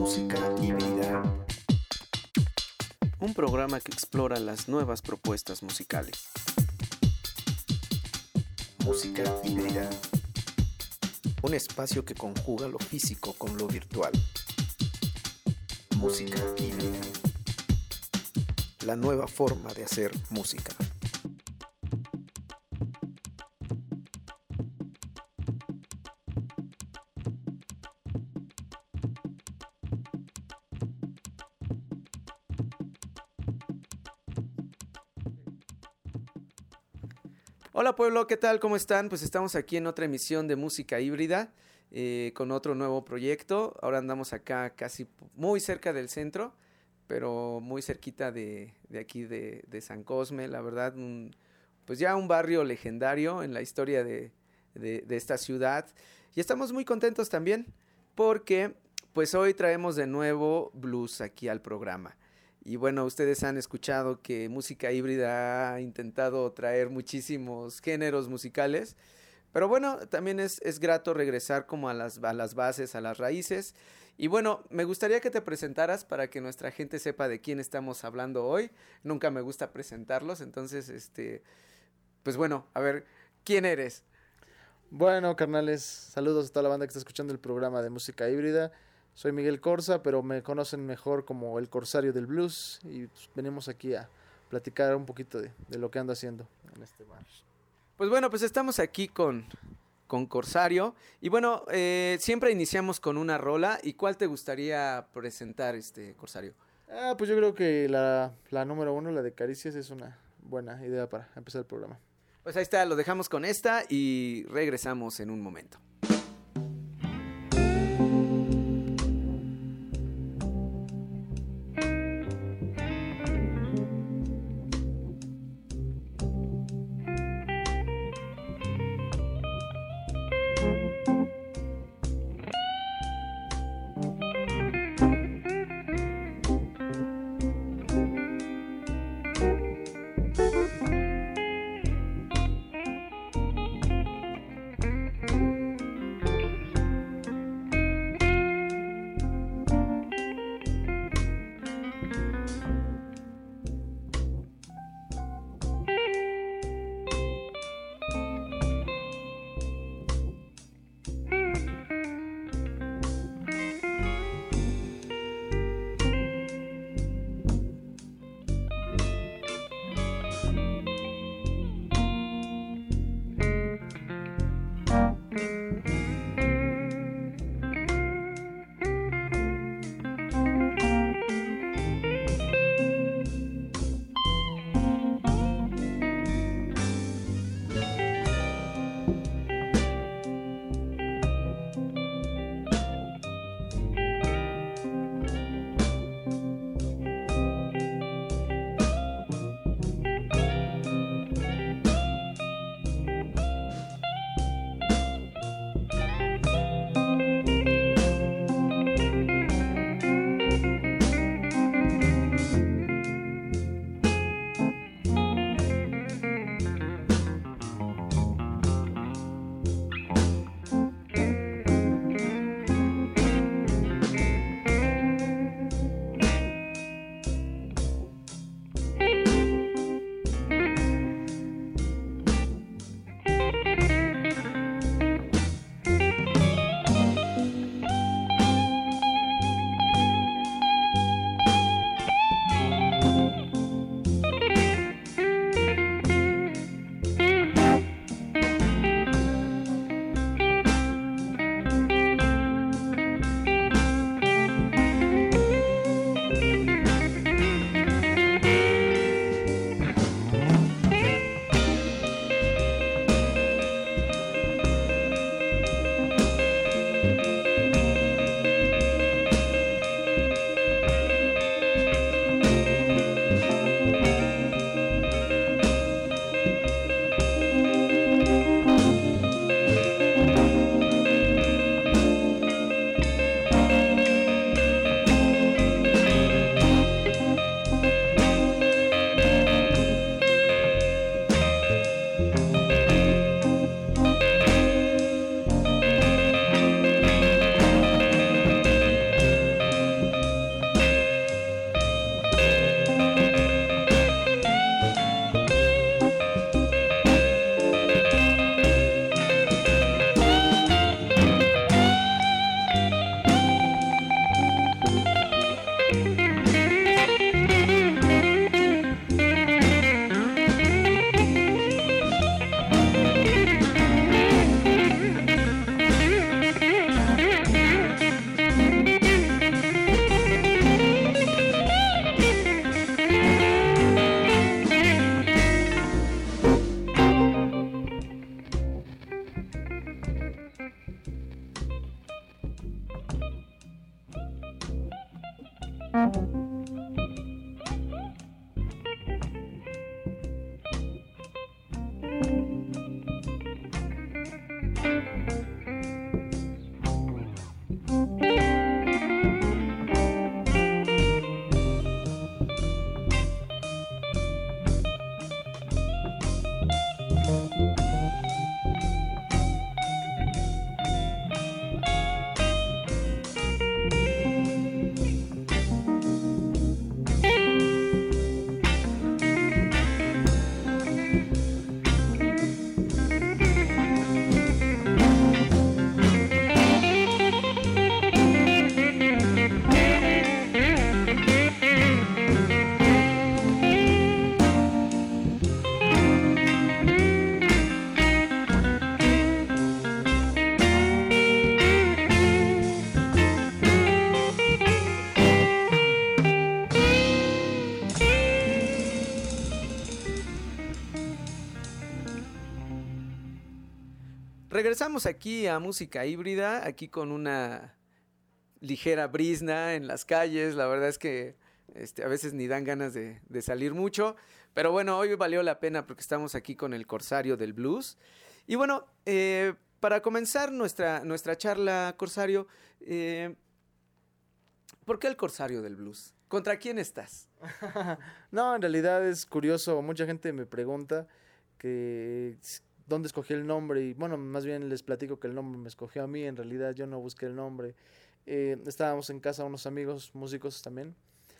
Música híbrida. Un programa que explora las nuevas propuestas musicales. Música híbrida. Un espacio que conjuga lo físico con lo virtual. Música híbrida. La nueva forma de hacer música. Hola pueblo, ¿qué tal? ¿Cómo están? Pues estamos aquí en otra emisión de Música Híbrida con otro nuevo proyecto. Ahora andamos acá casi muy cerca del centro, pero muy cerquita de aquí de San Cosme, la verdad, pues ya un barrio legendario en la historia de esta ciudad. Y estamos muy contentos también porque pues hoy traemos de nuevo blues aquí al programa. Y bueno, ustedes han escuchado que Música Híbrida ha intentado traer muchísimos géneros musicales, pero bueno, también es grato regresar como a las bases, a las raíces. Y bueno, me gustaría que te presentaras para que nuestra gente sepa de quién estamos hablando hoy. Nunca me gusta presentarlos, entonces, pues bueno, a ver, ¿quién eres? Bueno, carnales, saludos a toda la banda que está escuchando el programa de Música Híbrida. Soy Miguel Corsa, pero me conocen mejor como el Corsario del Blues y pues, venimos aquí a platicar un poquito de lo que ando haciendo en este bar. Pues bueno, pues estamos aquí con Corsario y bueno, siempre iniciamos con una rola. ¿Y cuál te gustaría presentar, Corsario? Pues yo creo que la número 1, la de Caricias, es una buena idea para empezar el programa. Pues ahí está, lo dejamos con esta y regresamos en un momento. Regresamos aquí a Música Híbrida, aquí con una ligera brisna en las calles. La verdad es que a veces ni dan ganas de salir mucho, pero bueno, hoy valió la pena porque estamos aquí con el Corsario del Blues. Y bueno, para comenzar nuestra charla, Corsario, ¿por qué el Corsario del Blues? ¿Contra quién estás? No, en realidad es curioso, mucha gente me pregunta que dónde escogí el nombre, y bueno, más bien les platico que el nombre me escogió a mí. En realidad yo no busqué el nombre. Estábamos en casa unos amigos músicos también,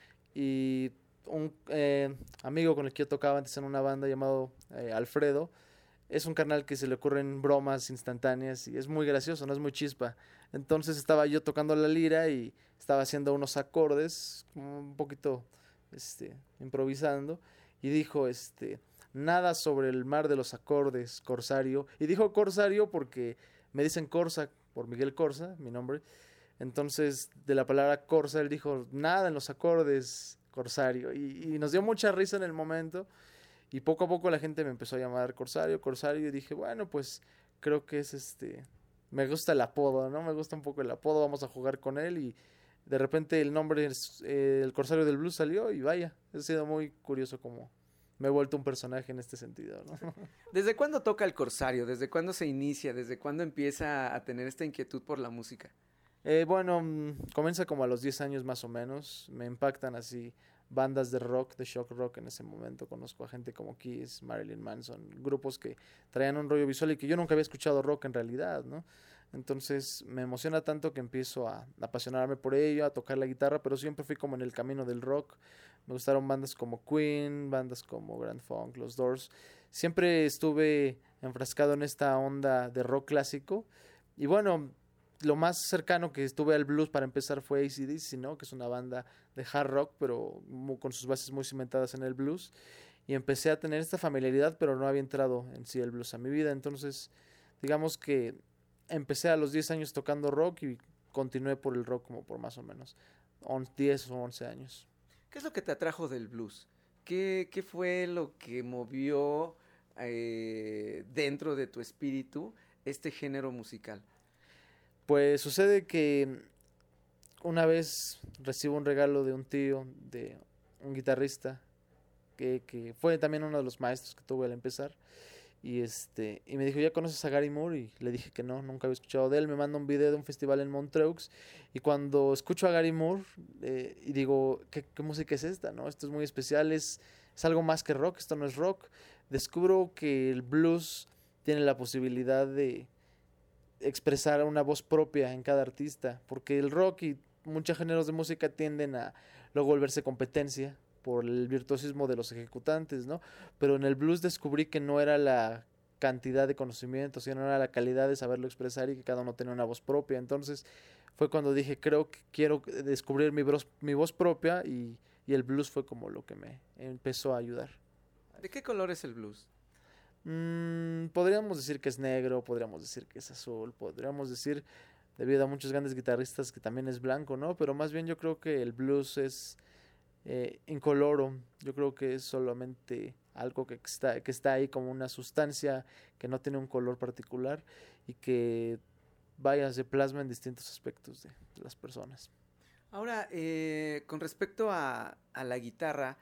y un amigo con el que yo tocaba antes en una banda llamado Alfredo, es un carnal que se le ocurren bromas instantáneas y es muy gracioso, no es muy chispa. Entonces estaba yo tocando la lira y estaba haciendo unos acordes, un poquito improvisando, y dijo nada sobre el mar de los acordes, Corsario. Y dijo Corsario porque me dicen Corsa, por Miguel Corsa, mi nombre. Entonces, de la palabra Corsa, él dijo, nada en los acordes, Corsario. Y nos dio mucha risa en el momento. Y poco a poco la gente me empezó a llamar Corsario, Corsario. Y dije, bueno, pues creo que es me gusta el apodo, ¿no? Me gusta un poco el apodo, vamos a jugar con él. Y de repente el nombre, el Corsario del Blues salió y vaya, ha sido muy curioso como me he vuelto un personaje en este sentido, ¿no? ¿Desde cuándo toca el Corsario? ¿Desde cuándo se inicia? ¿Desde cuándo empieza a tener esta inquietud por la música? Bueno, comienza como a los 10 años más o menos. Me impactan así bandas de rock, de shock rock en ese momento. Conozco a gente como Kiss, Marilyn Manson, grupos que traían un rollo visual y que yo nunca había escuchado rock en realidad, ¿no? Entonces me emociona tanto que empiezo a apasionarme por ello, a tocar la guitarra, pero siempre fui como en el camino del rock. Me gustaron bandas como Queen, bandas como Grand Funk, Los Doors. Siempre estuve enfrascado en esta onda de rock clásico. Y bueno, lo más cercano que estuve al blues para empezar fue AC/DC, ¿no? Que es una banda de hard rock, pero con sus bases muy cimentadas en el blues. Y empecé a tener esta familiaridad, pero no había entrado en sí el blues a mi vida. Entonces, digamos que empecé a los 10 años tocando rock y continué por el rock como por más o menos 10 o 11 años. ¿Qué es lo que te atrajo del blues? ¿Qué fue lo que movió dentro de tu espíritu este género musical? Pues sucede que una vez recibo un regalo de un tío, de un guitarrista, que fue también uno de los maestros que tuve al empezar. Y me dijo, ¿ya conoces a Gary Moore? Y le dije que no, nunca había escuchado de él. Me manda un video de un festival en Montreux. Y cuando escucho a Gary Moore, y digo, ¿qué música es esta? ¿No? Esto es muy especial, es algo más que rock, esto no es rock. Descubro que el blues tiene la posibilidad de expresar una voz propia en cada artista. Porque el rock y muchos géneros de música tienden a luego volverse competencia por el virtuosismo de los ejecutantes, ¿no? Pero en el blues descubrí que no era la cantidad de conocimiento, sino era la calidad de saberlo expresar y que cada uno tenía una voz propia. Entonces fue cuando dije, creo que quiero descubrir mi voz propia, y el blues fue como lo que me empezó a ayudar. ¿De qué color es el blues? Podríamos decir que es negro, podríamos decir que es azul, podríamos decir, debido a muchos grandes guitarristas, que también es blanco, ¿no? Pero más bien yo creo que el blues es incoloro. Yo creo que es solamente algo que está ahí como una sustancia que no tiene un color particular y que se plasma en distintos aspectos de las personas. Ahora, con respecto a la guitarra,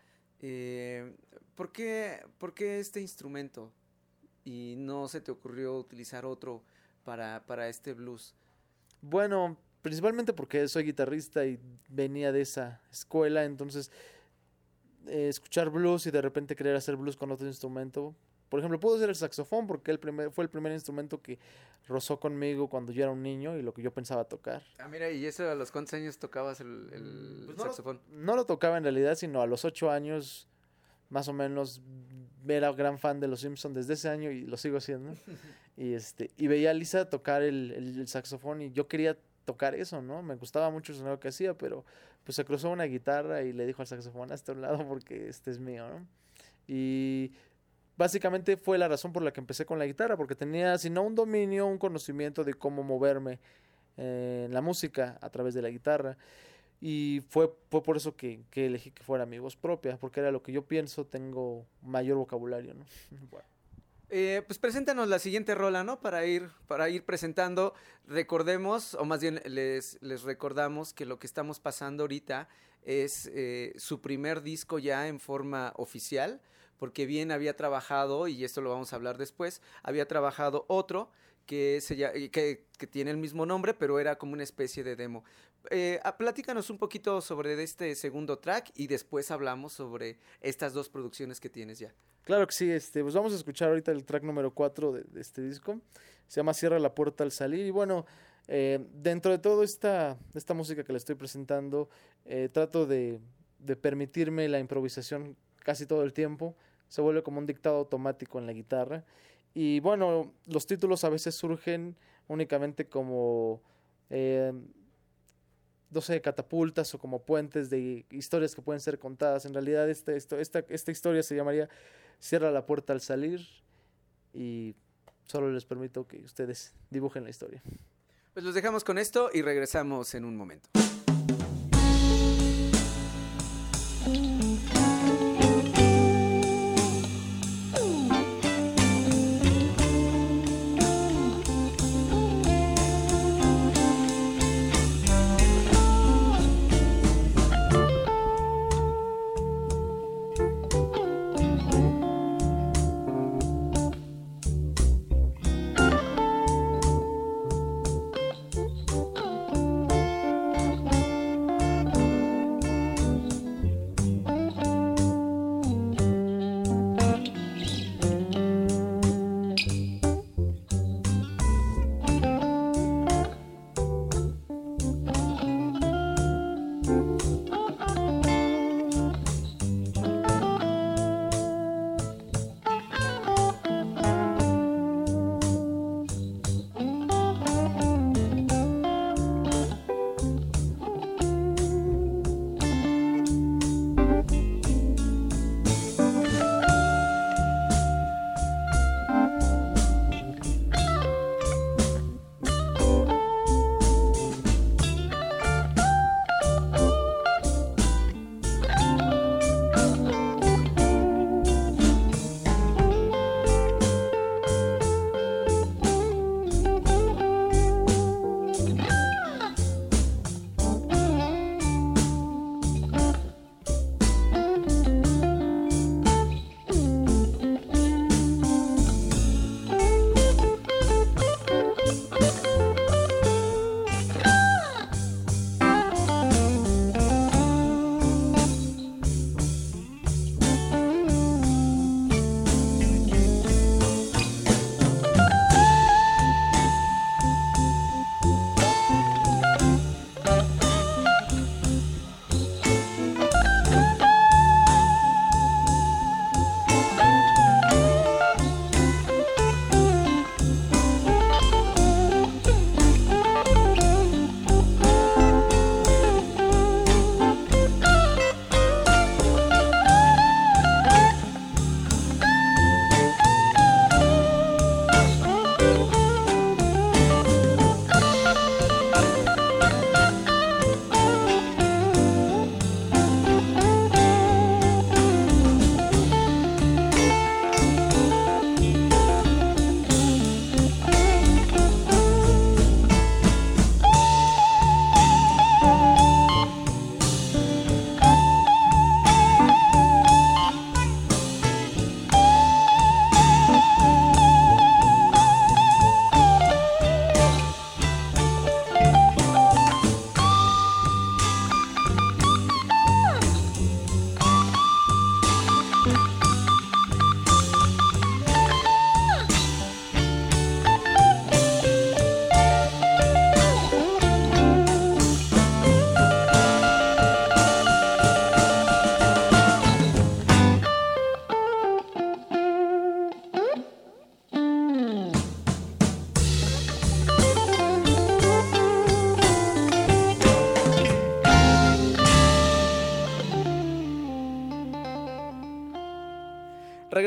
¿por qué este instrumento? Y no se te ocurrió utilizar otro para este blues. Bueno, principalmente porque soy guitarrista y venía de esa escuela, entonces escuchar blues y de repente querer hacer blues con otro instrumento. Por ejemplo, pudo ser el saxofón porque fue el primer instrumento que rozó conmigo cuando yo era un niño y lo que yo pensaba tocar. Ah, mira, ¿y eso a los cuántos años tocabas el Pues saxofón? No lo tocaba en realidad, sino a los 8 años, más o menos, era gran fan de Los Simpsons desde ese año y lo sigo siendo. Y veía a Lisa tocar el saxofón y yo quería tocar eso, ¿no? Me gustaba mucho el sonido que hacía, pero pues se cruzó una guitarra y le dijo al saxofón, hasta un lado porque este es mío, ¿no? Y básicamente fue la razón por la que empecé con la guitarra, porque tenía, si no un dominio, un conocimiento de cómo moverme en la música a través de la guitarra. Y fue por eso que elegí que fuera mi voz propia, porque era lo que yo pienso, tengo mayor vocabulario, ¿no? Bueno. Pues preséntanos la siguiente rola, ¿no? Para ir presentando, recordemos, o más bien les recordamos que lo que estamos pasando ahorita es su primer disco ya en forma oficial, porque bien había trabajado, y esto lo vamos a hablar después, había trabajado otro que tiene el mismo nombre, pero era como una especie de demo. Platícanos un poquito sobre este segundo track y después hablamos sobre estas dos producciones que tienes ya. Claro que sí, pues vamos a escuchar ahorita el track número 4 de este disco. Se llama Cierra la puerta al salir. Y bueno, dentro de toda esta música que le estoy presentando, trato de permitirme la improvisación casi todo el tiempo. Se vuelve como un dictado automático en la guitarra. Y bueno, los títulos a veces surgen únicamente como, no sé, catapultas o como puentes de historias que pueden ser contadas. En realidad esta historia se llamaría Cierra la puerta al salir y solo les permito que ustedes dibujen la historia. Pues los dejamos con esto y regresamos en un momento.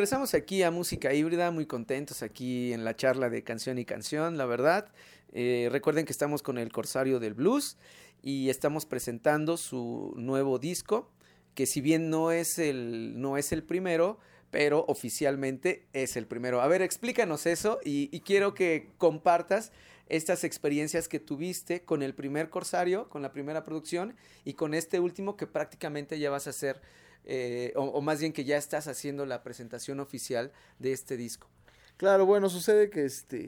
regresamos aquí a Música Híbrida, muy contentos aquí en la charla de Canción y Canción, la verdad. Recuerden que estamos con el Corsario del Blues y estamos presentando su nuevo disco, que si bien no es el primero, pero oficialmente es el primero. A ver, explícanos eso y quiero que compartas estas experiencias que tuviste con el primer Corsario, con la primera producción, y con este último que prácticamente ya vas a hacer, o más bien que ya estás haciendo la presentación oficial de este disco. Claro, bueno, sucede que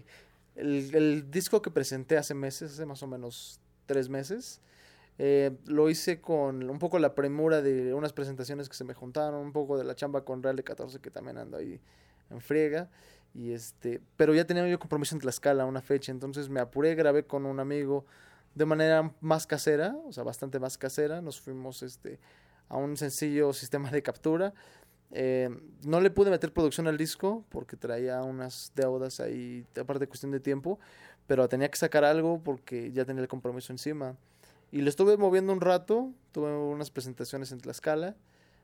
el disco que presenté hace meses, hace más o menos 3 meses, lo hice con un poco la premura de unas presentaciones que se me juntaron, un poco de la chamba con Real de 14 que también ando ahí en friega, y pero ya tenía yo compromiso en Tlaxcala, una fecha, entonces me apuré, grabé con un amigo de manera más casera, o sea, bastante más casera, nos fuimos a un sencillo sistema de captura. No le pude meter producción al disco porque traía unas deudas ahí, aparte de cuestión de tiempo, pero tenía que sacar algo porque ya tenía el compromiso encima. Y lo estuve moviendo un rato, tuve unas presentaciones en Tlaxcala,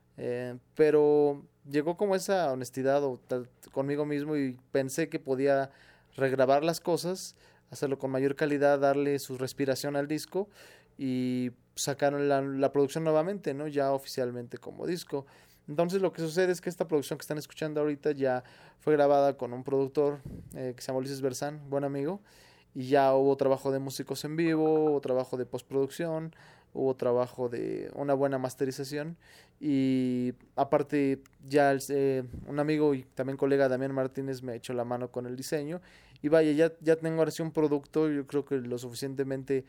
pero llegó como esa honestidad conmigo mismo y pensé que podía regrabar las cosas, hacerlo con mayor calidad, darle su respiración al disco y sacaron la producción nuevamente, ¿no? Ya oficialmente como disco. Entonces lo que sucede es que esta producción que están escuchando ahorita ya fue grabada con un productor que se llama Ulises Berzán, buen amigo, y ya hubo trabajo de músicos en vivo, hubo trabajo de postproducción, hubo trabajo de una buena masterización y aparte ya un amigo y también colega Damián Martínez me echó la mano con el diseño y vaya, ya tengo ahora sí un producto, yo creo que lo suficientemente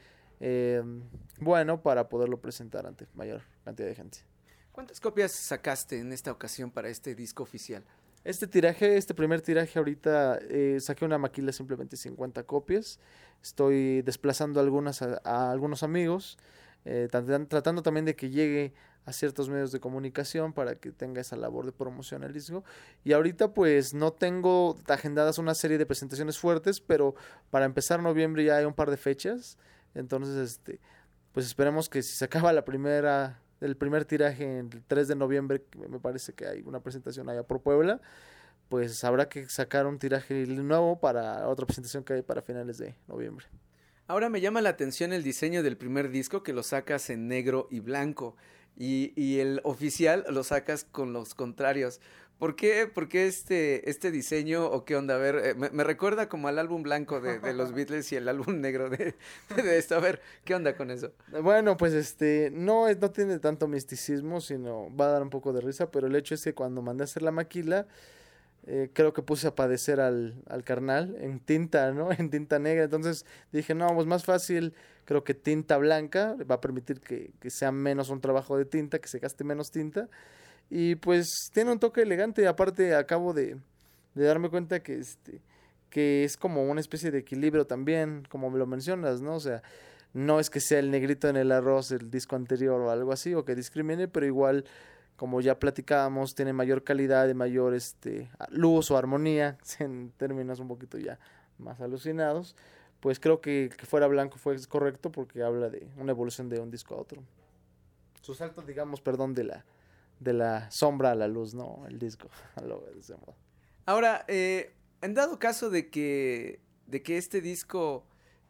bueno para poderlo presentar ante mayor cantidad de gente. ¿Cuántas copias sacaste en esta ocasión para este disco oficial? Este primer tiraje ahorita saqué una maquila simplemente 50 copias. Estoy desplazando algunas a algunos amigos, tratando también de que llegue a ciertos medios de comunicación para que tenga esa labor de promoción el disco. Y ahorita pues no tengo agendadas una serie de presentaciones fuertes, pero para empezar noviembre ya hay un par de fechas. Entonces, pues esperemos que si se acaba el primer tiraje el 3 de noviembre, me parece que hay una presentación allá por Puebla, pues habrá que sacar un tiraje nuevo para otra presentación que hay para finales de noviembre. Ahora me llama la atención el diseño del primer disco, que lo sacas en negro y blanco, y el oficial lo sacas con los contrarios. ¿Por qué este diseño o qué onda? A ver, me recuerda como al álbum blanco de los Beatles y el álbum negro de esto. A ver, ¿qué onda con eso? Bueno, pues no tiene tanto misticismo, sino va a dar un poco de risa, pero el hecho es que cuando mandé a hacer la maquila, creo que puse a padecer al carnal en tinta, ¿no? En tinta negra. Entonces dije, no, pues más fácil, creo que tinta blanca va a permitir que sea menos un trabajo de tinta, que se gaste menos tinta. Y pues tiene un toque elegante. Aparte acabo de darme cuenta que es como una especie de equilibrio también, como me lo mencionas, ¿no? O sea, no es que sea el negrito en el arroz el disco anterior o algo así, o que discrimine, pero igual, como ya platicábamos, tiene mayor calidad y mayor luz o armonía, en términos un poquito ya más alucinados. Pues creo que fuera blanco fue correcto porque habla de una evolución de un disco a otro. Su salto, digamos, perdón, de la sombra a la luz, ¿no? El disco, de ese modo. Ahora, en dado caso de que este disco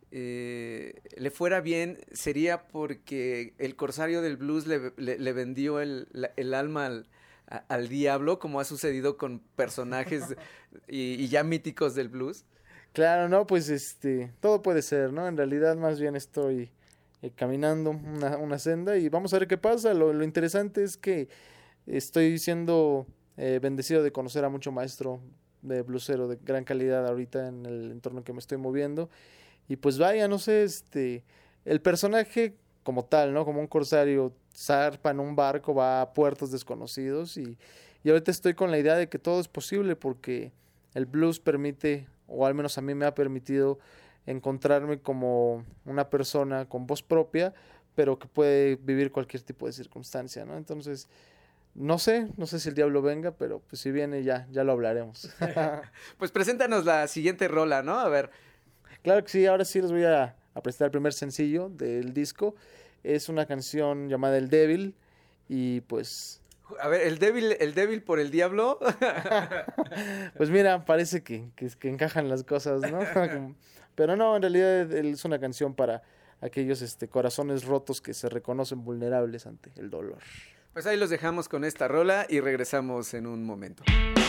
le fuera bien, sería porque el Corsario del Blues le vendió el alma al diablo, como ha sucedido con personajes y ya míticos del blues. Claro, no, pues todo puede ser, ¿no? En realidad más bien estoy caminando una senda y vamos a ver qué pasa. Lo interesante es que estoy siendo bendecido de conocer a mucho maestro de blusero de gran calidad ahorita en el entorno en que me estoy moviendo. Y pues vaya, no sé, el personaje como tal, ¿no? Como un corsario zarpa en un barco, va a puertos desconocidos y ahorita estoy con la idea de que todo es posible porque el blues permite, o al menos a mí me ha permitido encontrarme como una persona con voz propia, pero que puede vivir cualquier tipo de circunstancia, ¿no? Entonces, no sé si el diablo venga, pero pues si viene ya lo hablaremos. Pues preséntanos la siguiente rola, ¿no? A ver. Claro que sí, ahora sí les voy a presentar el primer sencillo del disco. Es una canción llamada El Débil y pues A ver, el débil por el diablo. Pues mira, parece que encajan las cosas, ¿no? Pero no, en realidad es una canción para aquellos corazones rotos que se reconocen vulnerables ante el dolor. Pues ahí los dejamos con esta rola y regresamos en un momento.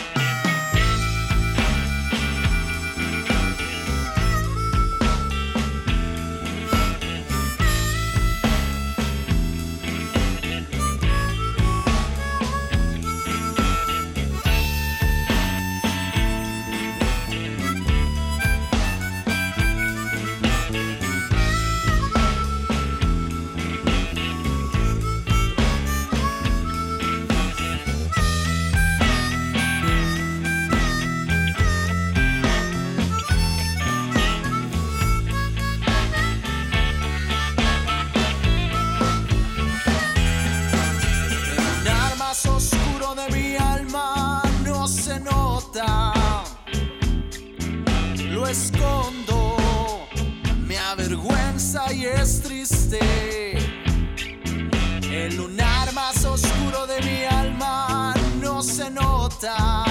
Escondo, me avergüenza y es triste. El lunar más oscuro de mi alma no se nota.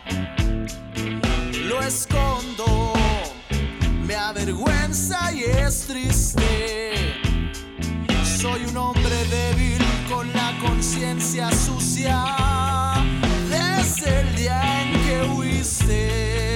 Lo escondo, me avergüenza y es triste. Soy un hombre débil con la conciencia sucia desde el día en que huiste.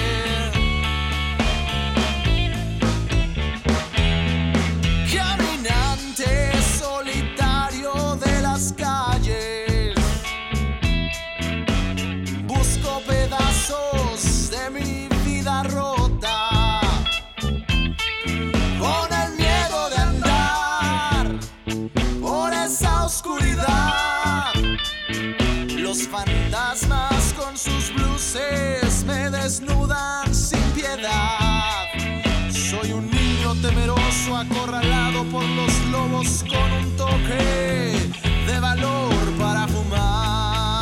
Los fantasmas con sus bluses me desnudan sin piedad. Soy un niño temeroso acorralado por los lobos con un toque de valor para fumar.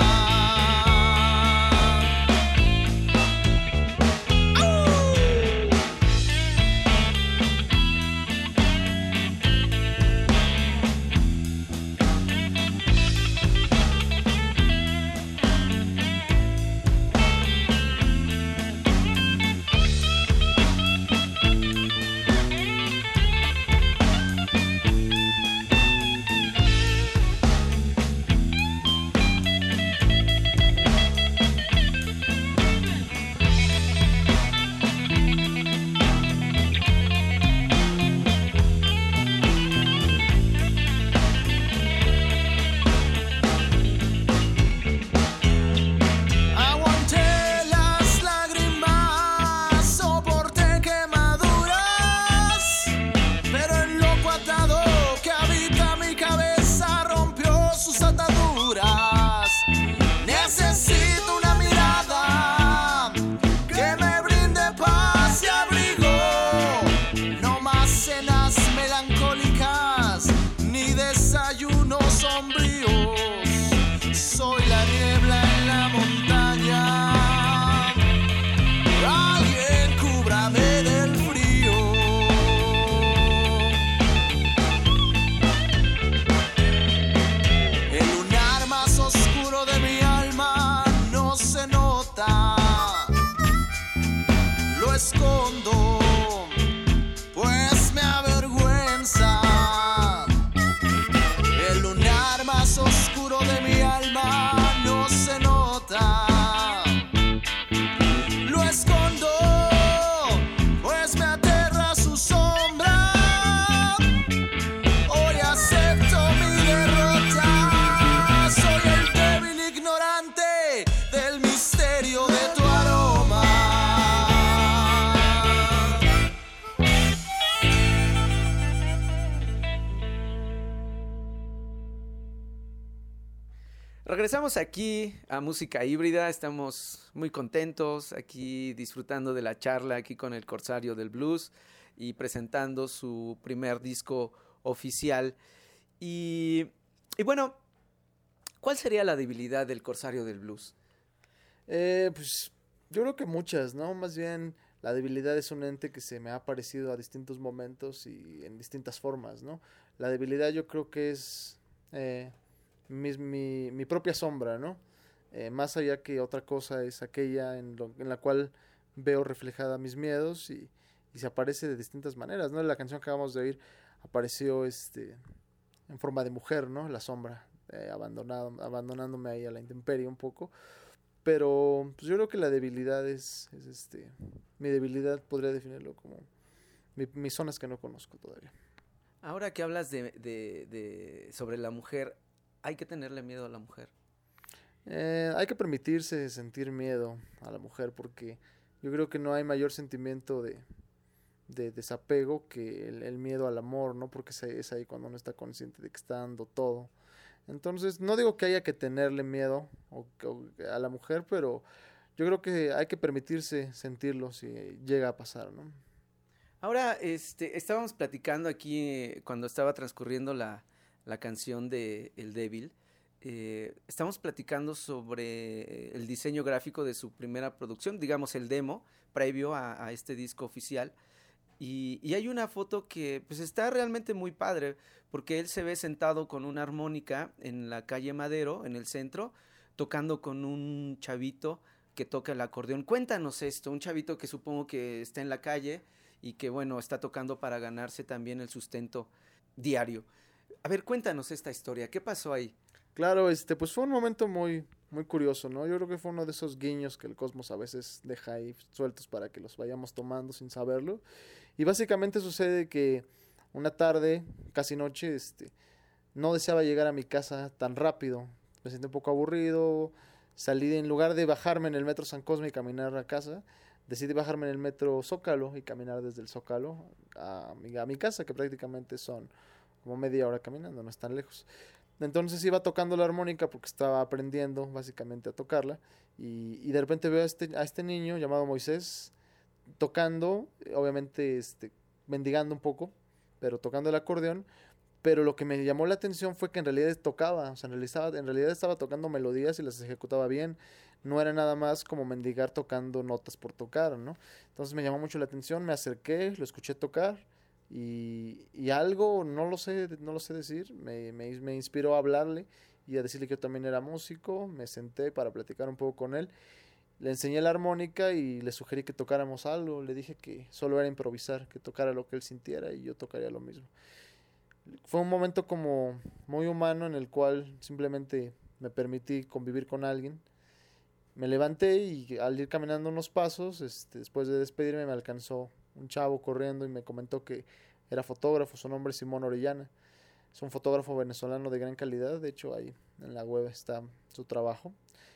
Escondo, pues me avergüenza. El lunar más oscuro de mi alma no se nota. Lo escondo, pues me aterra su sombra. Hoy acepto mi derrota. Soy el débil ignorante del misterio de tu aroma. Regresamos aquí a Música Híbrida, estamos muy contentos aquí disfrutando de la charla aquí con el Corsario del Blues y presentando su primer disco oficial. Y bueno, ¿cuál sería la debilidad del Corsario del Blues? Pues yo creo que muchas, ¿no? Más bien la debilidad es un ente que se me ha aparecido a distintos momentos y en distintas formas, ¿no? La debilidad yo creo que es mi propia sombra, ¿no? Más allá que otra cosa es aquella en la cual veo reflejada mis miedos y se aparece de distintas maneras, ¿no? La canción que acabamos de oír apareció en forma de mujer, ¿no? La sombra, abandonándome ahí a la intemperie un poco. Pero pues yo creo que la debilidad es mi debilidad podría definirlo como mis zonas que no conozco todavía. Ahora que hablas sobre la mujer, ¿hay que tenerle miedo a la mujer? Hay que permitirse sentir miedo a la mujer porque yo creo que no hay mayor sentimiento de desapego que el miedo al amor, ¿no? Porque es ahí cuando uno está consciente de que está dando todo. Entonces, no digo que haya que tenerle miedo a la mujer, pero yo creo que hay que permitirse sentirlo si llega a pasar, ¿no? Ahora, estábamos platicando aquí cuando estaba transcurriendo la canción de El Débil. Estamos platicando sobre el diseño gráfico de su primera producción, digamos el demo, previo a este disco oficial. Y hay una foto que pues está realmente muy padre, porque él se ve sentado con una armónica en la calle Madero, en el centro, tocando con un chavito que toca el acordeón. Cuéntanos esto, un chavito que supongo que está en la calle y que bueno, está tocando para ganarse también el sustento diario. A ver, cuéntanos esta historia, ¿qué pasó ahí? Claro, pues fue un momento muy, muy curioso, ¿no? Yo creo que fue uno de esos guiños que el cosmos a veces deja ahí sueltos para que los vayamos tomando sin saberlo. Y básicamente sucede que una tarde, casi noche, no deseaba llegar a mi casa tan rápido. Me sentí un poco aburrido, en lugar de bajarme en el metro San Cosme y caminar a casa, decidí bajarme en el metro Zócalo y caminar desde el Zócalo a mi casa, que prácticamente son como media hora caminando, no es tan lejos. Entonces iba tocando la armónica porque estaba aprendiendo básicamente a tocarla y de repente veo a este niño llamado Moisés tocando, obviamente mendigando un poco, pero tocando el acordeón. Pero lo que me llamó la atención fue que en realidad tocaba, o sea, en realidad estaba tocando melodías y las ejecutaba bien. No era nada más como mendigar tocando notas por tocar, ¿no? Entonces me llamó mucho la atención, me acerqué, lo escuché tocar y algo, no lo sé decir, me inspiró a hablarle y a decirle que yo también era músico. Me senté para platicar un poco con él. Le enseñé la armónica y le sugerí que tocáramos algo. Le dije que solo era improvisar, que tocara lo que él sintiera y yo tocaría lo mismo. Fue un momento como muy humano en el cual simplemente me permití convivir con alguien. Me levanté y al ir caminando unos pasos, después de despedirme me alcanzó un chavo corriendo y me comentó que era fotógrafo. Su nombre es Simón Orellana. Es un fotógrafo venezolano de gran calidad. De hecho, ahí en la web está su trabajo.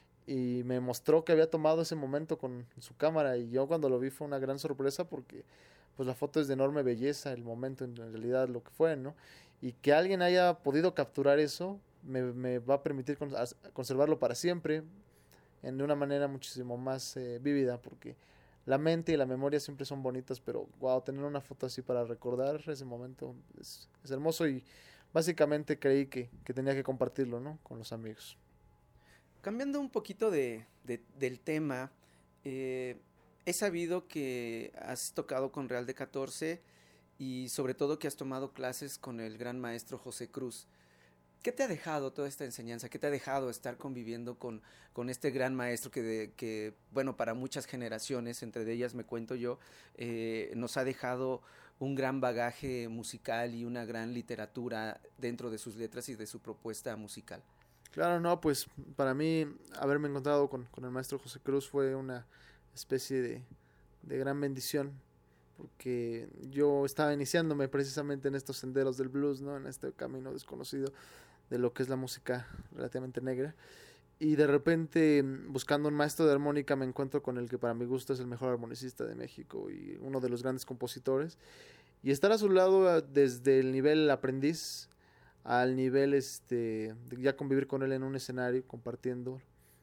Y me mostró que había tomado ese momento con su cámara. Y yo cuando lo vi fue una gran sorpresa porque pues la foto es de enorme belleza, el momento en realidad lo que fue, ¿no? Y que alguien haya podido capturar eso me va a permitir conservarlo para siempre de una manera muchísimo más vívida, porque la mente y la memoria siempre son bonitas, pero wow, tener una foto así para recordar ese momento es hermoso y básicamente creí que tenía que compartirlo, ¿no? Con los amigos. Cambiando un poquito del tema, he sabido que has tocado con Real de 14 y sobre todo que has tomado clases con el gran maestro José Cruz. ¿Qué te ha dejado toda esta enseñanza? ¿Qué te ha dejado estar conviviendo con este gran maestro que, bueno, para muchas generaciones, entre ellas me cuento yo, nos ha dejado un gran bagaje musical y una gran literatura dentro de sus letras y de su propuesta musical? Claro, no, pues para mí haberme encontrado con el maestro José Cruz fue una especie de gran bendición, porque yo estaba iniciándome precisamente en estos senderos del blues, ¿no? En este camino desconocido de lo que es la música relativamente negra, y de repente buscando un maestro de armónica me encuentro con el que para mi gusto es el mejor armonicista de México y uno de los grandes compositores, y estar a su lado desde el nivel aprendiz al nivel de ya convivir con él en un escenario compartiendo,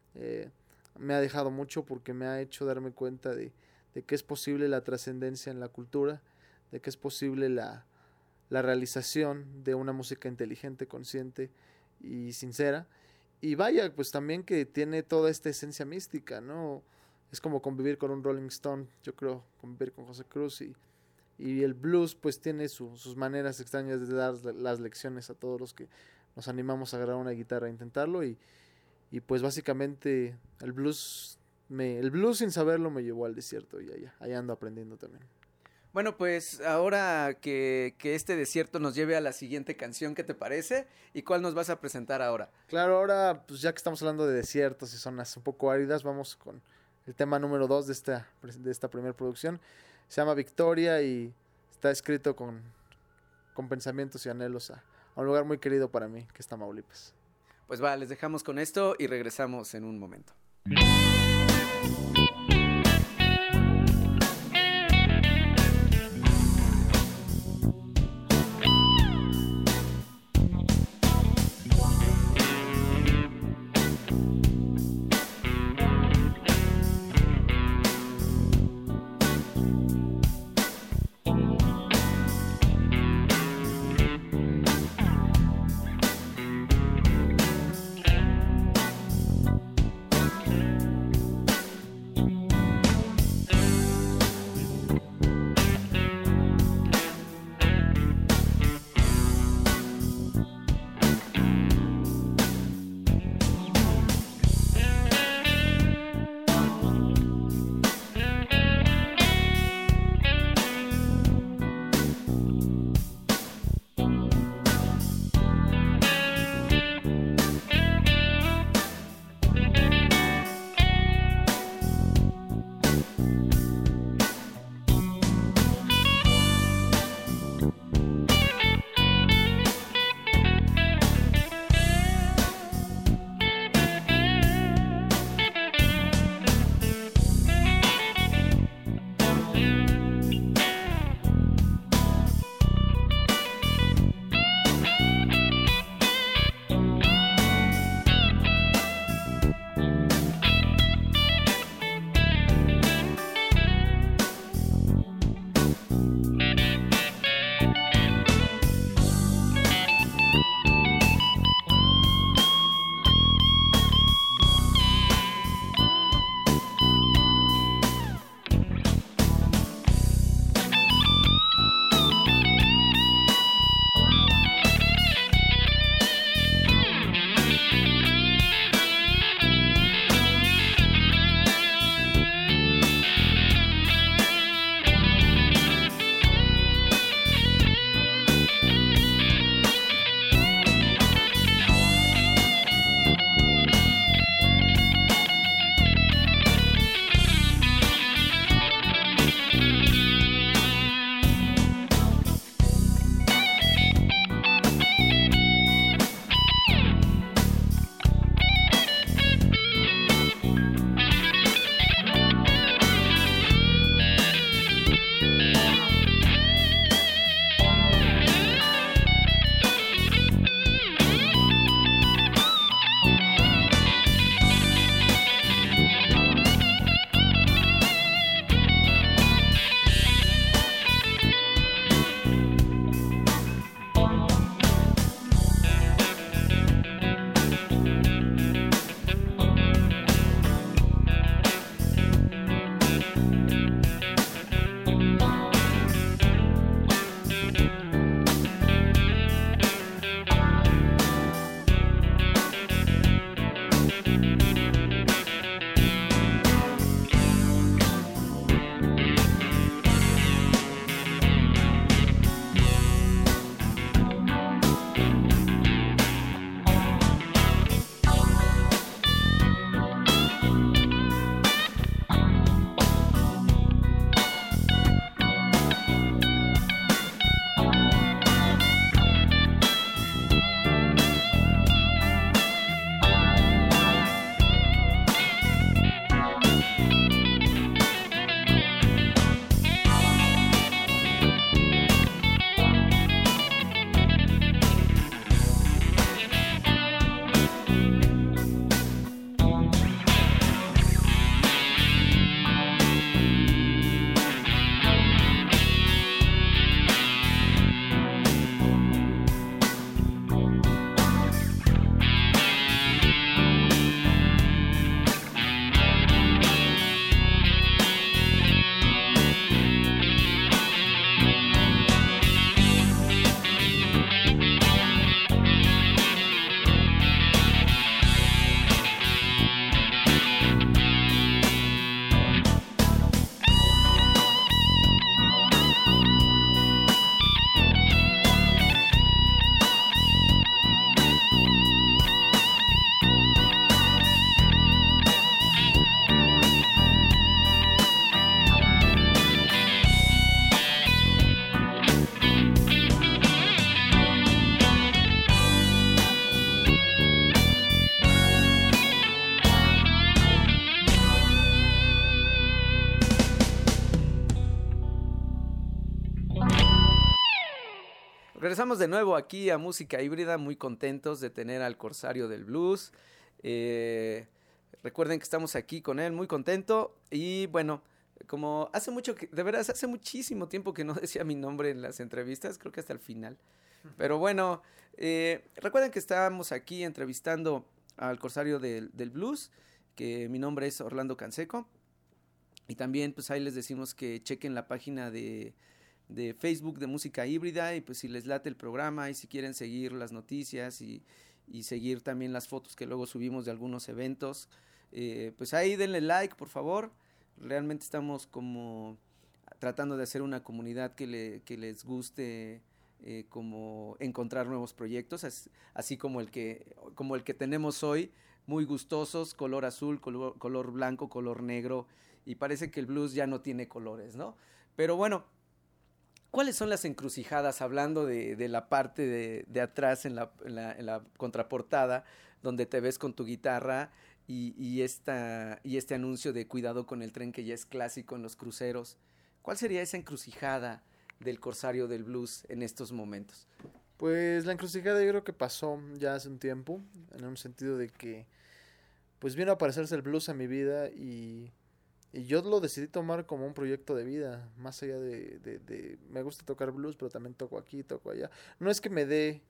me ha dejado mucho porque me ha hecho darme cuenta de que es posible la trascendencia en la cultura, de que es posible la realización de una música inteligente, consciente y sincera. Y vaya, pues también que tiene toda esta esencia mística, ¿no? Es como convivir con un Rolling Stone, yo creo, convivir con José Cruz y el blues pues tiene sus maneras extrañas de dar las lecciones a todos los que nos animamos a agarrar una guitarra a intentarlo y pues básicamente el blues sin saberlo me llevó al desierto y allá ando aprendiendo también. Bueno, pues ahora que este desierto nos lleve a la siguiente canción, ¿qué te parece? ¿Y cuál nos vas a presentar ahora? Claro, ahora pues ya que estamos hablando de desiertos y zonas un poco áridas, vamos con el tema número 2 de esta primera producción. Se llama Victoria y está escrito con pensamientos y anhelos a un lugar muy querido para mí, que es Tamaulipas. Pues va, les dejamos con esto y regresamos en un momento. Regresamos de nuevo aquí a Música Híbrida, muy contentos de tener al Corsario del Blues. Recuerden que estamos aquí con él, muy contento. Y bueno, como hace mucho que, de veras, hace muchísimo tiempo que no decía mi nombre en las entrevistas, creo que hasta el final. Pero bueno, recuerden que estamos aquí entrevistando al Corsario del Blues, que mi nombre es Orlando Canseco. Y también pues ahí les decimos que chequen la página de Facebook de Música Híbrida, y pues si les late el programa y si quieren seguir las noticias y seguir también las fotos que luego subimos de algunos eventos, pues ahí denle like, por favor. Realmente estamos como tratando de hacer una comunidad que les guste, como encontrar nuevos proyectos, así como el que tenemos hoy, muy gustosos, color azul, color blanco, color negro, y parece que el blues ya no tiene colores, ¿no? Pero bueno, ¿cuáles son las encrucijadas, hablando de la parte de atrás en la contraportada, donde te ves con tu guitarra y este anuncio de cuidado con el tren, que ya es clásico en los cruceros? ¿Cuál sería esa encrucijada del Corsario del Blues en estos momentos? Pues la encrucijada yo creo que pasó ya hace un tiempo, en un sentido de que pues vino a aparecerse el blues en mi vida y yo lo decidí tomar como un proyecto de vida, más allá de me gusta tocar blues, pero también toco aquí, toco allá. No es que me dé,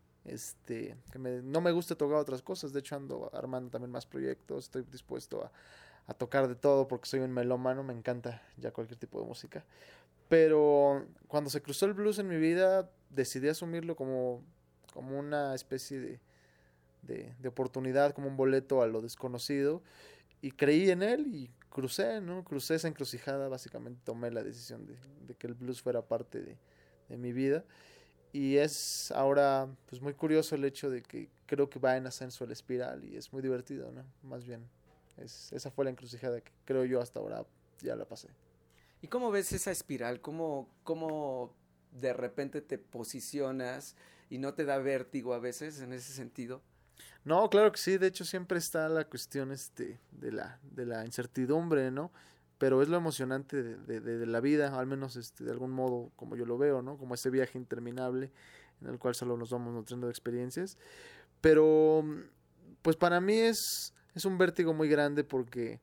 no me guste tocar otras cosas, de hecho ando armando también más proyectos, estoy dispuesto a tocar de todo porque soy un melómano, me encanta ya cualquier tipo de música. Pero cuando se cruzó el blues en mi vida, decidí asumirlo como una especie de oportunidad, como un boleto a lo desconocido, y creí en él y crucé esa encrucijada. Básicamente tomé la decisión de que el blues fuera parte de mi vida, y es ahora pues muy curioso el hecho de que creo que va en ascenso el espiral y es muy divertido, ¿no? Más bien, esa fue la encrucijada que creo yo hasta ahora ya la pasé. ¿Y cómo ves esa espiral? ¿Cómo de repente te posicionas y no te da vértigo a veces en ese sentido? No, claro que sí, de hecho siempre está la cuestión de la incertidumbre, ¿no? Pero es lo emocionante de la vida, al menos de algún modo como yo lo veo, ¿no? Como ese viaje interminable en el cual solo nos vamos nutriendo de experiencias. Pero pues para mí es un vértigo muy grande porque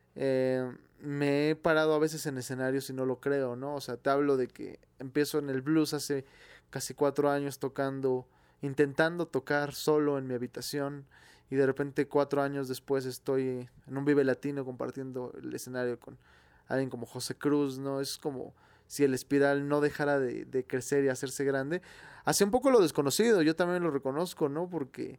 me he parado a veces en escenarios y no lo creo, ¿no? O sea, te hablo de que empiezo en el blues hace casi 4 años intentando tocar solo en mi habitación, y de repente 4 años después estoy en un Vive Latino compartiendo el escenario con alguien como José Cruz, ¿no? Es como si el espiral no dejara de crecer y hacerse grande. Hace un poco lo desconocido, yo también lo reconozco, ¿no? Porque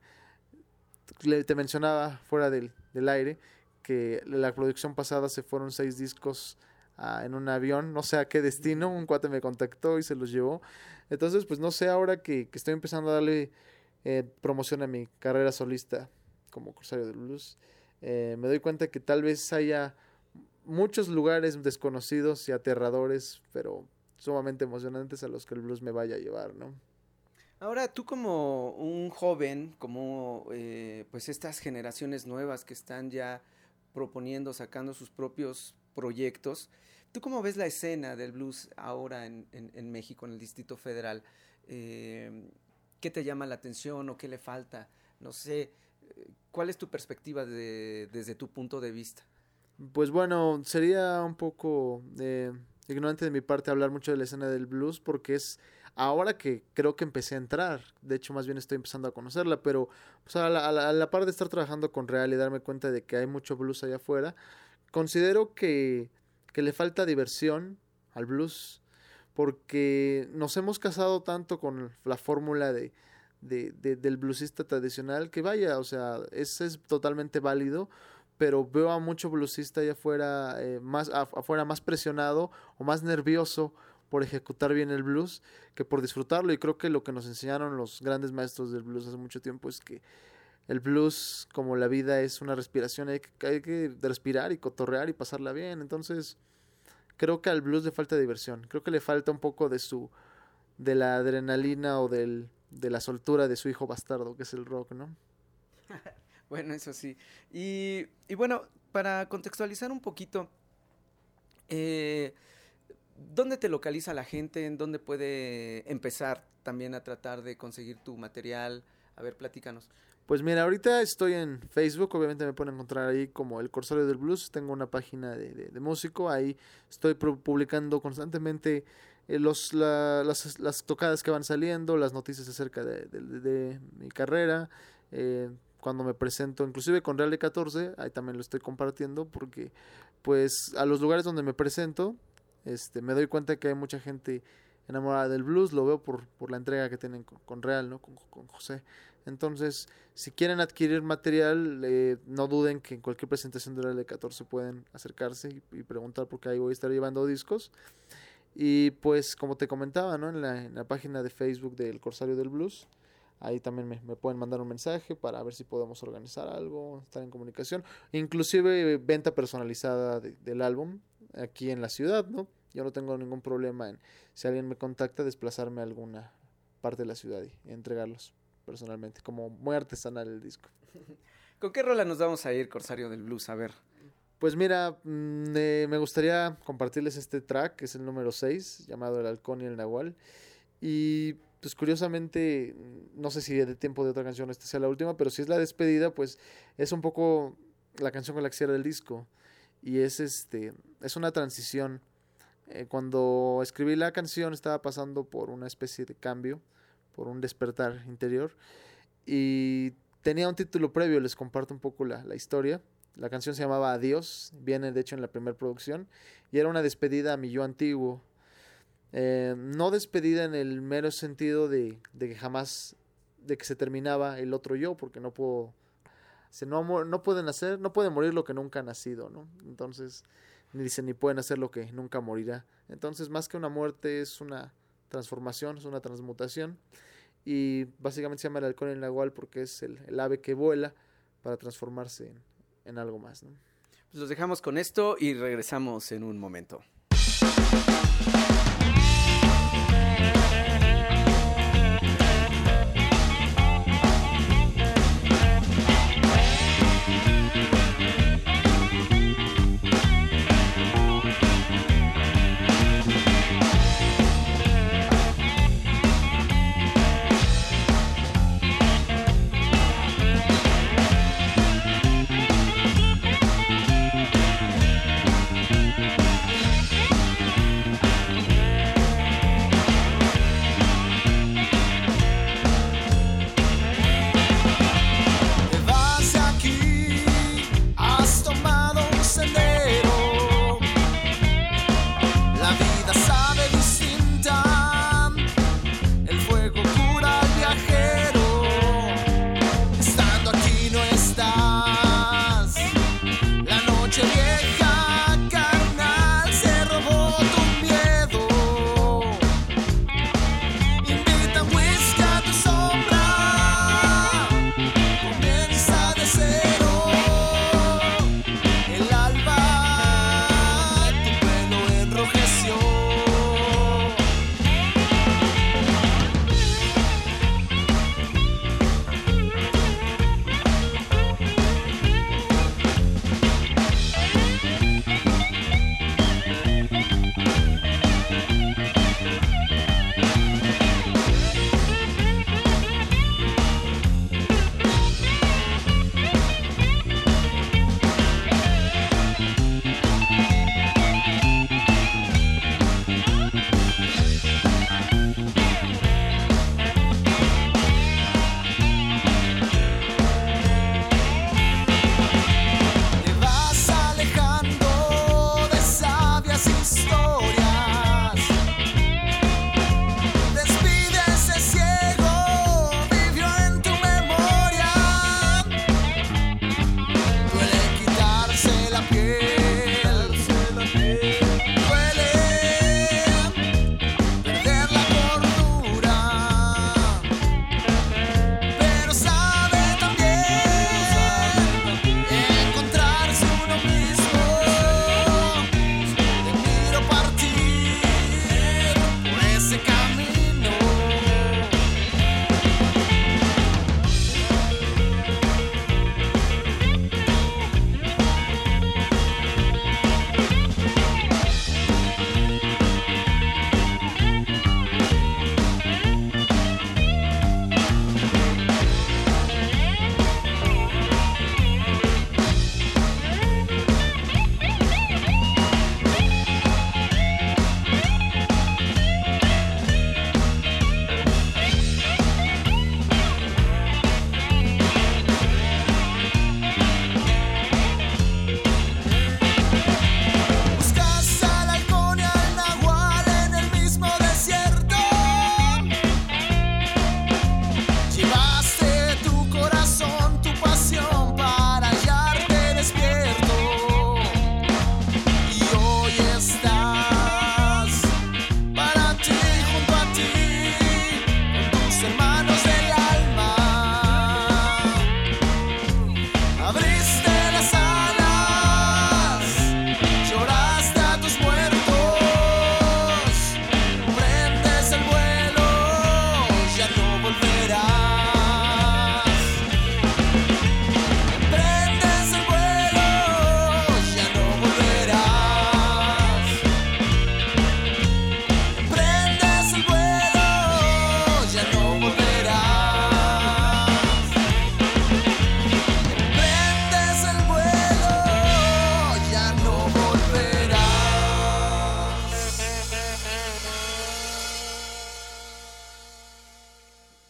te mencionaba fuera del aire que la producción pasada se fueron 6 discos en un avión, no sé a qué destino, un cuate me contactó y se los llevó. Entonces, pues no sé, ahora que estoy empezando a darle promoción a mi carrera solista como Corsario del Blues, me doy cuenta que tal vez haya muchos lugares desconocidos y aterradores, pero sumamente emocionantes, a los que el blues me vaya a llevar, ¿no? Ahora, tú como un joven, como pues estas generaciones nuevas que están ya proponiendo, sacando sus propios proyectos, ¿tú cómo ves la escena del blues ahora en México, en el Distrito Federal? ¿Qué te llama la atención o qué le falta? No sé, ¿cuál es tu perspectiva desde tu punto de vista? Pues bueno, sería un poco ignorante de mi parte hablar mucho de la escena del blues, porque es ahora que creo que empecé a entrar. De hecho, más bien estoy empezando a conocerla, pero pues, a la par de estar trabajando con Real y darme cuenta de que hay mucho blues allá afuera, considero que le falta diversión al blues, porque nos hemos casado tanto con la fórmula del bluesista tradicional, que vaya, o sea, es totalmente válido, pero veo a mucho bluesista allá afuera, afuera más presionado o más nervioso por ejecutar bien el blues que por disfrutarlo. Y creo que lo que nos enseñaron los grandes maestros del blues hace mucho tiempo es que el blues, como la vida, es una respiración. Hay que respirar y cotorrear y pasarla bien. Entonces creo que al blues le falta diversión. Creo que le falta un poco de la adrenalina o de la soltura de su hijo bastardo, que es el rock, ¿no? Bueno, eso sí. Y bueno, para contextualizar un poquito, ¿Dónde te localiza la gente? ¿En dónde puede empezar también a tratar de conseguir tu material? A ver, platícanos. Pues mira, ahorita estoy en Facebook, obviamente me pueden encontrar ahí como El Corsario del Blues, tengo una página de músico, ahí estoy publicando constantemente las tocadas que van saliendo, las noticias acerca de mi carrera, cuando me presento, inclusive con Real de 14, ahí también lo estoy compartiendo porque pues a los lugares donde me presento, me doy cuenta que hay mucha gente enamorada del blues, lo veo por la entrega que tienen con Real, ¿no? Con José. Entonces, si quieren adquirir material, no duden que en cualquier presentación de Real de 14 pueden acercarse y preguntar, porque ahí voy a estar llevando discos. Y pues, como te comentaba, ¿no? En la página de Facebook del Corsario del Blues, ahí también me pueden mandar un mensaje para ver si podemos organizar algo, estar en comunicación. Inclusive venta personalizada del álbum aquí en la ciudad, ¿no? Yo no tengo ningún problema en, si alguien me contacta, desplazarme a alguna parte de la ciudad y entregarlos personalmente, como muy artesanal el disco. ¿Con qué rola nos vamos a ir, Corsario del Blues? A ver. Pues mira, me gustaría compartirles este track, que es el número 6, llamado El Halcón y el Nahual. Y pues curiosamente, no sé si de tiempo de otra canción esta sea la última, pero si es la despedida, pues es un poco la canción con la que cierra el disco. Y es una transición. Cuando escribí la canción estaba pasando por una especie de cambio, por un despertar interior, y tenía un título previo, les comparto un poco la historia. La canción se llamaba Adiós, viene de hecho en la primera producción, y era una despedida a mi yo antiguo. No despedida en el mero sentido de que jamás, de que se terminaba el otro yo, porque no puede morir lo que nunca ha nacido, ¿no? Entonces, ni pueden hacer lo que nunca morirá. Entonces, más que una muerte, es una transformación, es una transmutación. Y básicamente se llama El Halcón y el Nahual porque es el ave que vuela para transformarse en algo más, ¿no? Pues los dejamos con esto y regresamos en un momento.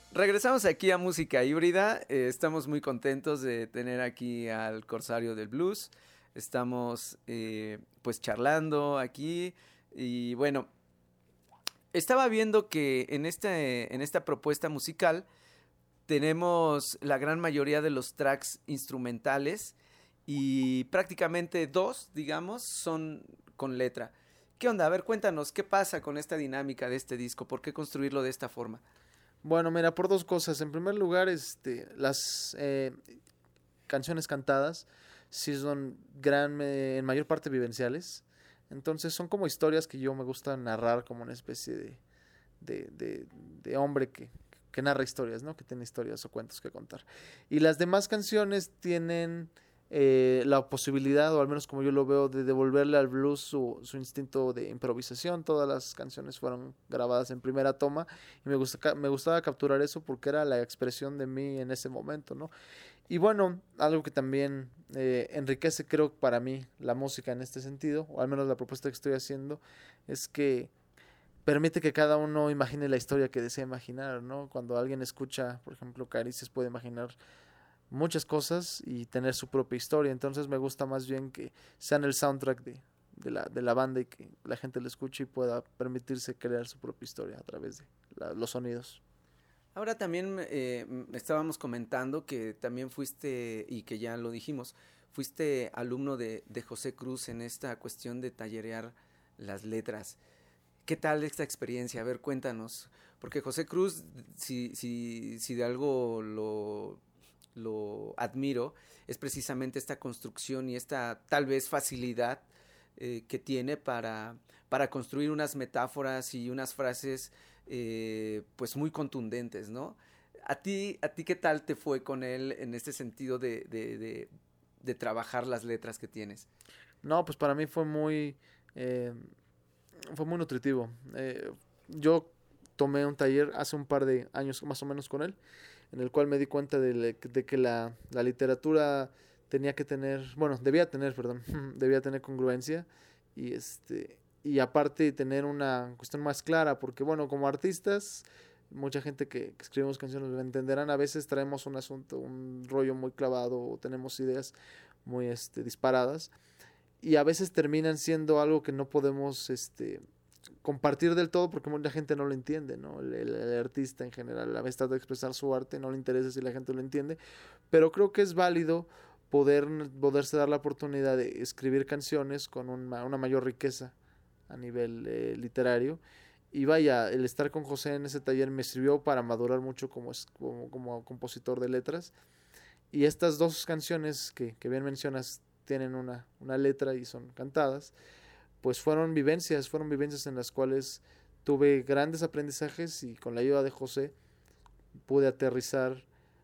Regresamos aquí a Música Híbrida. Estamos muy contentos de tener aquí al Corsario del Blues. Estamos pues charlando aquí. Y bueno, estaba viendo que en esta propuesta musical tenemos la gran mayoría de los tracks instrumentales y prácticamente 2, digamos, son con letra. ¿Qué onda? A ver, cuéntanos, ¿qué pasa con esta dinámica de este disco? ¿Por qué construirlo de esta forma? Bueno, mira, por dos cosas. En primer lugar, las canciones cantadas sí son en mayor parte vivenciales. Entonces son como historias que yo me gusta narrar como una especie de hombre que narra historias, ¿no? Que tiene historias o cuentos que contar. Y las demás canciones tienen la posibilidad, o al menos como yo lo veo, de devolverle al blues su instinto de improvisación. Todas las canciones fueron grabadas en primera toma y me gustaba capturar eso porque era la expresión de mí en ese momento, ¿no? Y bueno, algo que también enriquece, creo, para mí la música en este sentido, o al menos la propuesta que estoy haciendo, es que permite que cada uno imagine la historia que desea imaginar, ¿no? Cuando alguien escucha, por ejemplo, Caricias, puede imaginar muchas cosas y tener su propia historia. Entonces me gusta más bien que sean el soundtrack de la banda y que la gente lo escuche y pueda permitirse crear su propia historia a través de los sonidos. Ahora también estábamos comentando que también fuiste, y que ya lo dijimos, fuiste alumno de José Cruz en esta cuestión de tallerear las letras. ¿Qué tal esta experiencia? A ver, cuéntanos. Porque José Cruz, si de algo lo admiro, es precisamente esta construcción y esta tal vez facilidad que tiene para construir unas metáforas y unas frases pues muy contundentes, ¿no? ¿A ti qué tal te fue con él en este sentido de trabajar las letras que tienes? No, pues para mí fue muy nutritivo. Yo tomé un taller hace un par de años más o menos con él, en el cual me di cuenta de que la literatura debía tener congruencia y aparte tener una cuestión más clara, porque bueno, como artistas, mucha gente que escribimos canciones lo entenderán, a veces traemos un rollo muy clavado o tenemos ideas muy disparadas y a veces terminan siendo algo que no podemos compartir del todo porque mucha gente no lo entiende, ¿no? El artista en general a veces trata de expresar su arte, no le interesa si la gente lo entiende, pero creo que es válido poderse dar la oportunidad de escribir canciones con una mayor riqueza a nivel literario. Y vaya, el estar con José en ese taller me sirvió para madurar mucho como compositor de letras. Y estas dos canciones que bien mencionas tienen una letra y son cantadas, pues fueron vivencias en las cuales tuve grandes aprendizajes y con la ayuda de José pude aterrizar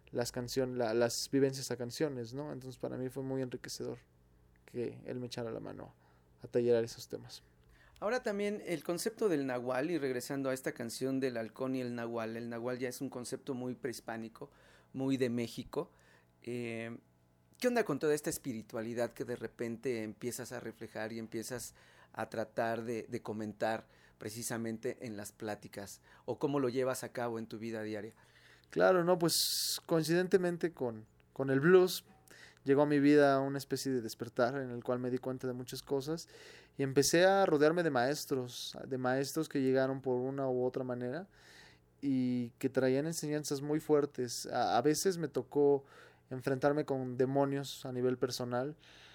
las vivencias a canciones, ¿no? Entonces para mí fue muy enriquecedor que él me echara la mano a tallerar esos temas. Ahora también el concepto del nahual, y regresando a esta canción del halcón y el nahual ya es un concepto muy prehispánico, muy de México. ¿Qué onda con toda esta espiritualidad que de repente empiezas a reflejar y empiezas a tratar de comentar precisamente en las pláticas? ¿O cómo lo llevas a cabo en tu vida diaria? Claro, no, pues coincidentemente con el blues llegó a mi vida una especie de despertar en el cual me di cuenta de muchas cosas y empecé a rodearme de maestros que llegaron por una u otra manera y que traían enseñanzas muy fuertes. A veces me tocó enfrentarme con demonios a nivel personal,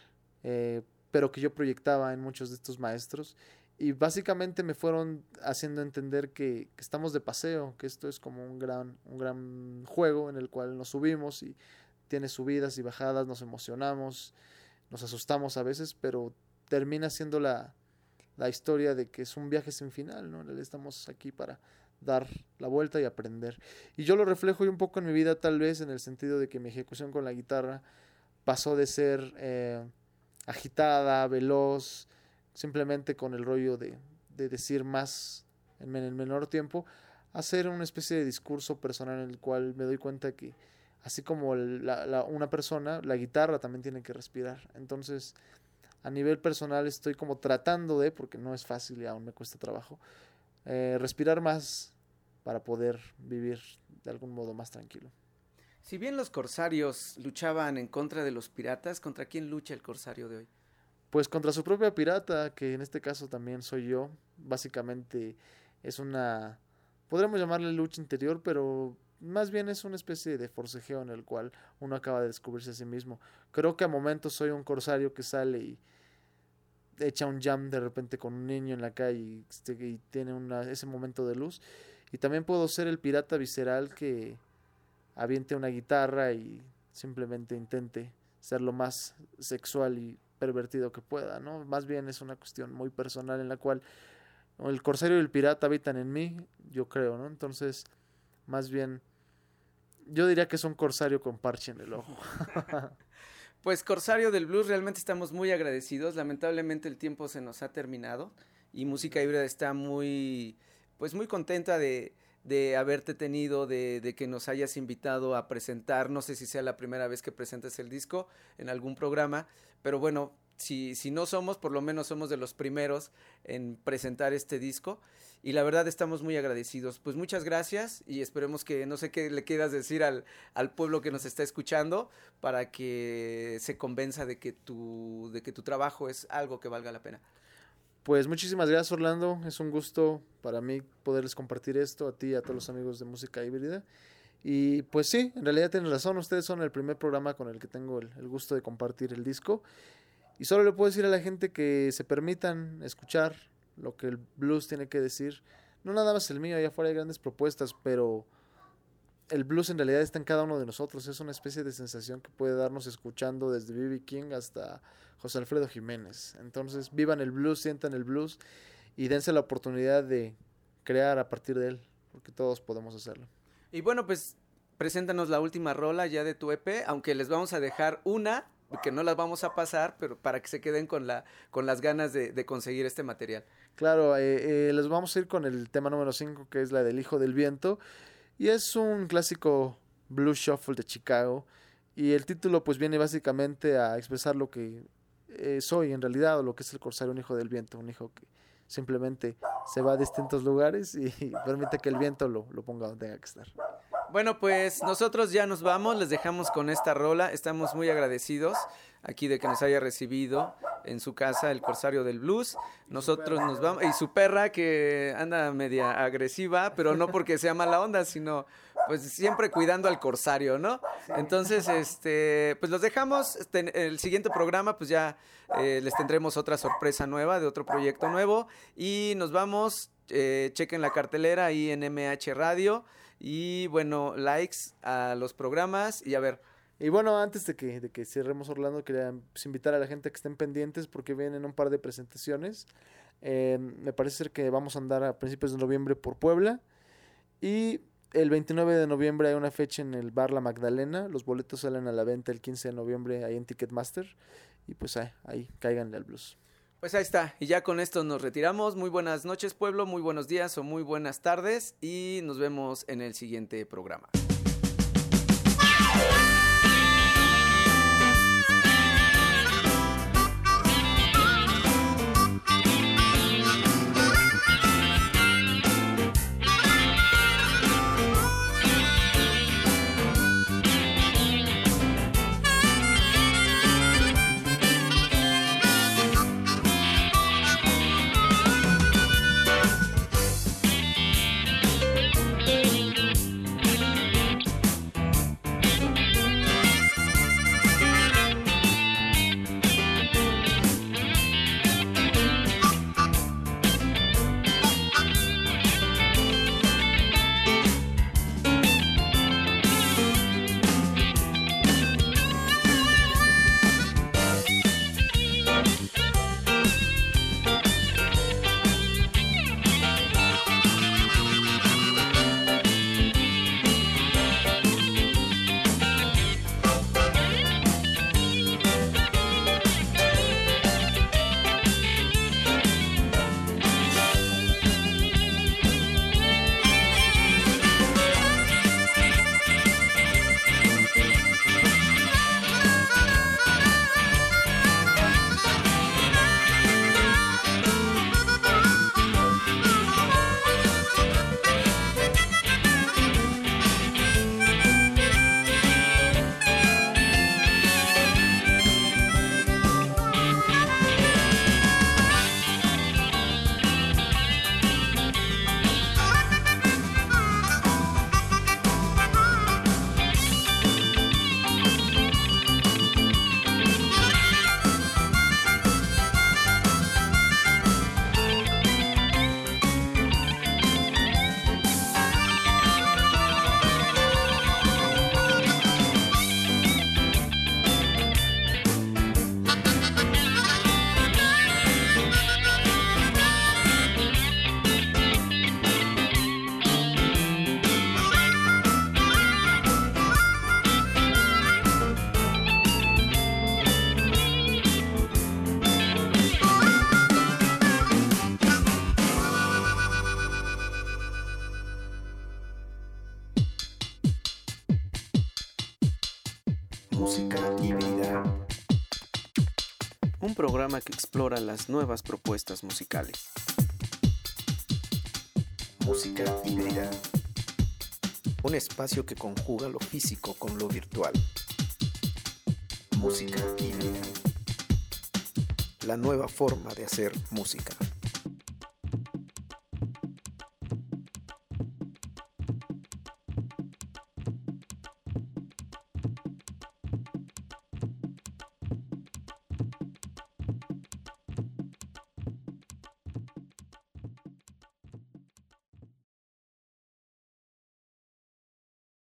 pero que yo proyectaba en muchos de estos maestros. Y básicamente me fueron haciendo entender que estamos de paseo, que esto es como un gran juego en el cual nos subimos y tiene subidas y bajadas, nos emocionamos, nos asustamos a veces, pero termina siendo la historia de que es un viaje sin final, ¿no? Estamos aquí para dar la vuelta y aprender. Y yo lo reflejo un poco en mi vida, tal vez en el sentido de que mi ejecución con la guitarra pasó de ser agitada, veloz, simplemente con el rollo de decir más en el menor tiempo, a hacer una especie de discurso personal en el cual me doy cuenta que así como una persona, la guitarra también tiene que respirar. Entonces, a nivel personal estoy como tratando porque no es fácil y aún me cuesta trabajo, respirar más para poder vivir de algún modo más tranquilo. Si bien los corsarios luchaban en contra de los piratas, ¿contra quién lucha el corsario de hoy? Pues contra su propia pirata, que en este caso también soy yo. Básicamente es una, podríamos llamarle lucha interior, pero más bien es una especie de forcejeo en el cual uno acaba de descubrirse a sí mismo. Creo que a momentos soy un corsario que sale y echa un jam de repente con un niño en la calle y tiene ese momento de luz. Y también puedo ser el pirata visceral que aviente una guitarra y simplemente intente ser lo más sexual y pervertido que pueda, ¿no? Más bien es una cuestión muy personal en la cual el corsario y el pirata habitan en mí, yo creo, ¿no? Entonces, más bien, yo diría que es un corsario con parche en el ojo. Pues Corsario del Blues, realmente estamos muy agradecidos. Lamentablemente el tiempo se nos ha terminado y Música Híbrida está muy contenta de haberte tenido, de que nos hayas invitado a presentar. No sé si sea la primera vez que presentes el disco en algún programa, pero bueno, si no somos, por lo menos somos de los primeros en presentar este disco. Y la verdad estamos muy agradecidos. Pues muchas gracias y esperemos que, no sé qué le quieras decir al pueblo que nos está escuchando para que se convenza de que tu trabajo es algo que valga la pena. Pues muchísimas gracias, Orlando. Es un gusto para mí poderles compartir esto a ti y a todos los amigos de Música Híbrida. Y pues sí, en realidad tienes razón. Ustedes son el primer programa con el que tengo el gusto de compartir el disco. Y solo le puedo decir a la gente que se permitan escuchar lo que el blues tiene que decir. No nada más el mío, allá afuera hay grandes propuestas, pero el blues en realidad está en cada uno de nosotros. Es una especie de sensación que puede darnos escuchando desde B.B. King hasta José Alfredo Jiménez. Entonces vivan el blues, sientan el blues y dense la oportunidad de crear a partir de él, porque todos podemos hacerlo. Y bueno, pues preséntanos la última rola ya de tu EP, aunque les vamos a dejar una que no las vamos a pasar, pero para que se queden con las ganas de conseguir este material. Claro, les vamos a ir con el tema número 5, que es la del Hijo del Viento, y es un clásico blues shuffle de Chicago, y el título pues viene básicamente a expresar lo que soy en realidad, o lo que es el corsario, un hijo del viento, un hijo que simplemente se va a distintos lugares y permite que el viento lo ponga donde tenga que estar. Bueno, pues nosotros ya nos vamos, les dejamos con esta rola, estamos muy agradecidos aquí de que nos haya recibido en su casa el Corsario del Blues. Nosotros nos vamos, y su perra que anda media agresiva, pero no porque sea mala onda, sino pues siempre cuidando al corsario, ¿no? Entonces, pues los dejamos, el siguiente programa pues ya les tendremos otra sorpresa nueva de otro proyecto nuevo y nos vamos, chequen la cartelera ahí en MH Radio. Y bueno, likes a los programas y a ver. Y bueno, antes de que cerremos, Orlando, quería pues, invitar a la gente a que estén pendientes porque vienen un par de presentaciones. Me parece ser que vamos a andar a principios de noviembre por Puebla. Y el 29 de noviembre hay una fecha en el Bar La Magdalena. Los boletos salen a la venta el 15 de noviembre ahí en Ticketmaster. Y pues ahí cáiganle al blues. Pues ahí está, y ya con esto nos retiramos. Muy buenas noches, pueblo, muy buenos días o muy buenas tardes y nos vemos en el siguiente programa. Música híbrida. Un programa que explora las nuevas propuestas musicales. Música híbrida. Un espacio que conjuga lo físico con lo virtual. Música híbrida. La nueva forma de hacer música.